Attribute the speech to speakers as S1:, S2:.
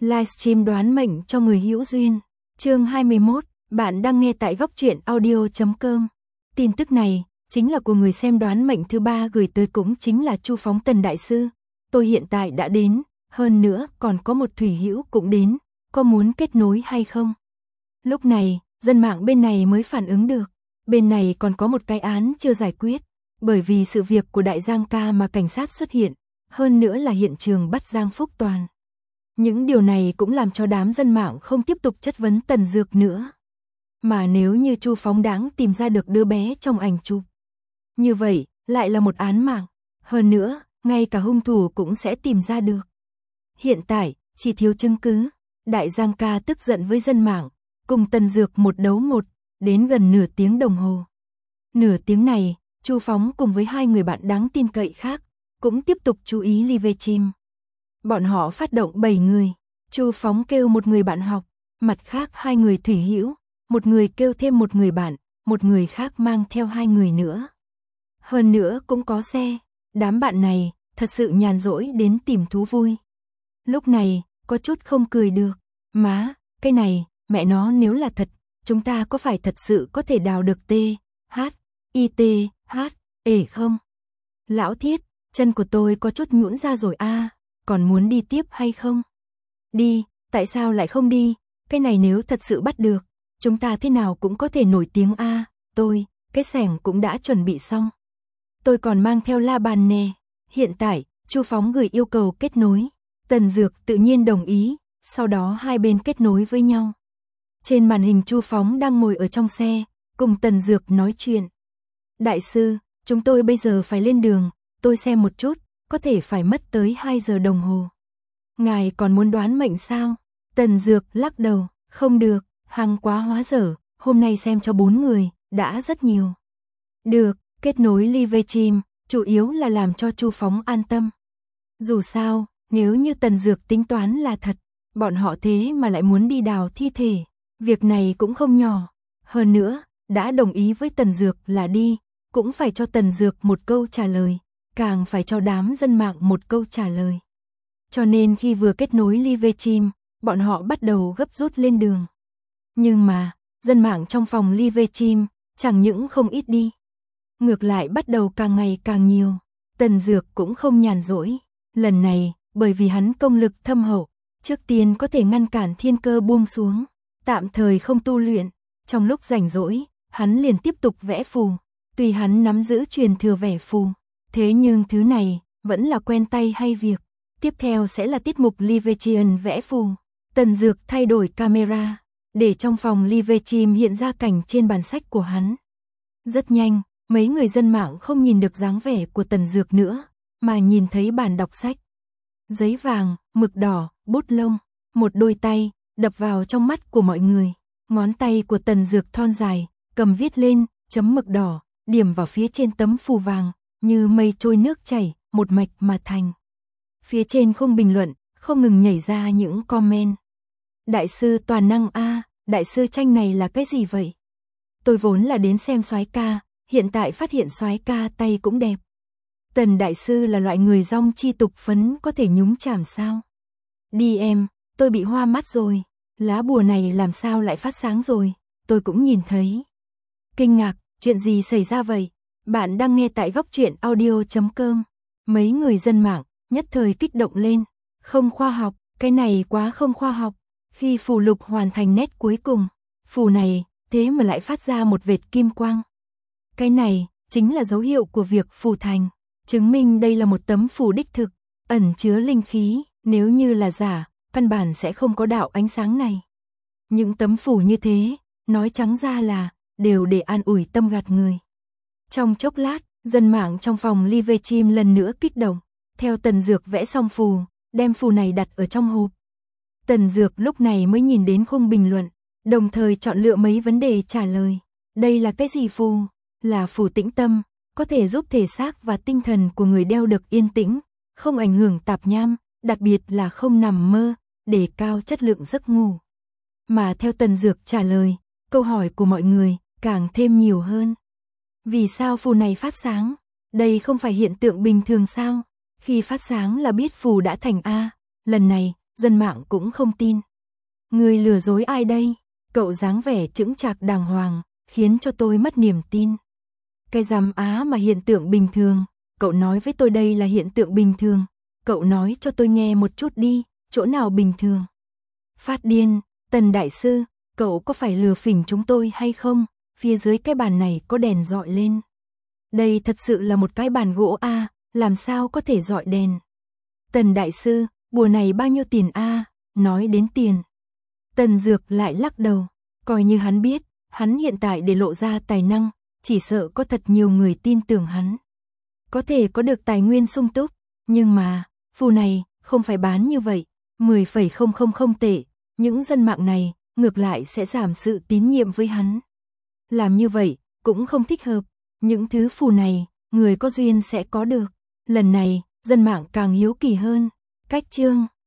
S1: Livestream đoán mệnh cho người hữu duyên. Chương 21, bạn đang nghe tại góc truyện audio.com. Tin tức này chính là của người xem đoán mệnh thứ 3 gửi tới, cũng chính là Chu Phóng Tần đại sư. Tôi hiện tại đã đến, hơn nữa còn có một thủy hữu cũng đến, có muốn kết nối hay không? Lúc này, dân mạng bên này mới phản ứng được, bên này còn có một cái án chưa giải quyết, bởi vì sự việc của Đại Giang ca mà cảnh sát xuất hiện, hơn nữa là hiện trường bắt Giang Phúc Toàn. Những điều này cũng làm cho đám dân mạng không tiếp tục chất vấn Tần Dược nữa. Mà nếu như Chu Phóng đáng tìm ra được đứa bé trong ảnh chụp, như vậy lại là một án mạng, hơn nữa, ngay cả hung thủ cũng sẽ tìm ra được. Hiện tại, chỉ thiếu chứng cứ, Đại Giang ca tức giận với dân mạng, cùng Tần Dược một đấu một, đến gần nửa tiếng đồng hồ. Nửa tiếng này, Chu Phóng cùng với hai người bạn đáng tin cậy khác, cũng tiếp tục chú ý Livestream. Bọn họ phát động 7 người, Chu Phóng kêu một người bạn học, mặt khác 2 người thủy hữu, một người kêu thêm một người bạn, một người khác mang theo 2 người nữa. Hơn nữa cũng có xe, đám bạn này thật sự nhàn rỗi đến tìm thú vui. Lúc này, có chút không cười được, má, cái này, mẹ nó nếu là thật, chúng ta có phải thật sự có thể đào được THITH không? Lão Thiết, chân của tôi có chút nhũn ra rồi a, còn muốn đi tiếp hay không? Đi, tại sao lại không đi? Cái này nếu thật sự bắt được, chúng ta thế nào cũng có thể nổi tiếng a. Cái xẻng cũng đã chuẩn bị xong. Tôi còn mang theo la bàn nè. Hiện tại, Chu Phóng gửi yêu cầu kết nối. Tần Dược tự nhiên đồng ý, sau đó hai bên kết nối với nhau. Trên màn hình Chu Phóng đang ngồi ở trong xe, cùng Tần Dược nói chuyện. Đại sư, chúng tôi bây giờ phải lên đường, tôi xem một chút, có thể phải mất tới 2 giờ đồng hồ. Ngài còn muốn đoán mệnh sao? Tần Dược lắc đầu, không được, hàng quá hóa dở, hôm nay xem cho 4 người, đã rất nhiều. Được, kết nối Livestream, chủ yếu là làm cho Chu Phóng an tâm. Dù sao, nếu như Tần Dược tính toán là thật, bọn họ thế mà lại muốn đi đào thi thể, việc này cũng không nhỏ. Hơn nữa, đã đồng ý với Tần Dược là đi, cũng phải cho Tần Dược một câu trả lời, càng phải cho đám dân mạng một câu trả lời. Cho nên khi vừa kết nối Livestream, bọn họ bắt đầu gấp rút lên đường. Nhưng mà, dân mạng trong phòng Livestream chẳng những không ít đi, ngược lại bắt đầu càng ngày càng nhiều. Tần Dược cũng không nhàn rỗi, lần này, bởi vì hắn công lực thâm hậu, trước tiên có thể ngăn cản thiên cơ buông xuống, tạm thời không tu luyện, trong lúc rảnh rỗi, hắn liền tiếp tục vẽ phù. Tuy hắn nắm giữ truyền thừa vẽ phù, thế nhưng thứ này vẫn là quen tay hay việc. Tiếp theo sẽ là tiết mục Livestream vẽ phù. Tần Dược thay đổi camera, để trong phòng Livestream hiện ra cảnh trên bàn sách của hắn. Rất nhanh, mấy người dân mạng không nhìn được dáng vẻ của Tần Dược nữa, mà nhìn thấy bàn đọc sách. Giấy vàng, mực đỏ, bút lông, một đôi tay, đập vào trong mắt của mọi người. Ngón tay của Tần Dược thon dài, cầm viết lên, chấm mực đỏ, điểm vào phía trên tấm phù vàng, như mây trôi nước chảy, một mạch mà thành. Phía trên khung bình luận, không ngừng nhảy ra những comment. Đại sư toàn năng a, đại sư tranh này là cái gì vậy? Tôi vốn là đến xem soái ca, hiện tại phát hiện soái ca tay cũng đẹp. Tần đại sư là loại người dong chi tục phấn có thể nhúng chàm sao? Đi em, tôi bị hoa mắt rồi, lá bùa này làm sao lại phát sáng rồi, tôi cũng nhìn thấy. Kinh ngạc, chuyện gì xảy ra vậy? Bạn đang nghe tại góc truyện audio.com. Mấy người dân mạng nhất thời kích động lên. Không khoa học, cái này quá không khoa học. Khi phù lục hoàn thành nét cuối cùng, phù này thế mà lại phát ra một vệt kim quang. Cái này chính là dấu hiệu của việc phù thành, chứng minh đây là một tấm phù đích thực, ẩn chứa linh khí, nếu như là giả, căn bản sẽ không có đạo ánh sáng này. Những tấm phù như thế, nói trắng ra là đều để an ủi tâm gạt người. Trong chốc lát, dân mạng trong phòng Livestream lần nữa kích động, theo Tần Dược vẽ xong phù, đem phù này đặt ở trong hộp. Tần Dược lúc này mới nhìn đến khung bình luận, đồng thời chọn lựa mấy vấn đề trả lời. Đây là cái gì phù? Là phù tĩnh tâm, có thể giúp thể xác và tinh thần của người đeo được yên tĩnh, không ảnh hưởng tạp nham, đặc biệt là không nằm mơ, để cao chất lượng giấc ngủ. Mà theo Tần Dược trả lời, câu hỏi của mọi người càng thêm nhiều hơn. Vì sao phù này phát sáng? Đây không phải hiện tượng bình thường sao? Khi phát sáng là biết phù đã thành a. Lần này, dân mạng cũng không tin. Người lừa dối ai đây? Cậu dáng vẻ chững chạc đàng hoàng, khiến cho tôi mất niềm tin. Cái dám á mà hiện tượng bình thường, cậu nói với tôi đây là hiện tượng bình thường. Cậu nói cho tôi nghe một chút đi, chỗ nào bình thường? Phát điên, Tần đại sư, cậu có phải lừa phỉnh chúng tôi hay không? Phía dưới cái bàn này có đèn dọi lên. Đây thật sự là một cái bàn gỗ a, làm sao có thể dọi đèn? Tần đại sư, bùa này bao nhiêu tiền a? Nói đến tiền. Tần Dược lại lắc đầu, coi như hắn biết, hắn hiện tại để lộ ra tài năng, chỉ sợ có thật nhiều người tin tưởng hắn. Có thể có được tài nguyên sung túc, nhưng mà, phù này không phải bán như vậy, 10,000 tệ, những dân mạng này ngược lại sẽ giảm sự tín nhiệm với hắn. Làm như vậy cũng không thích hợp, những thứ phù này, người có duyên sẽ có được. Lần này, dân mạng càng hiếu kỳ hơn. Cách chương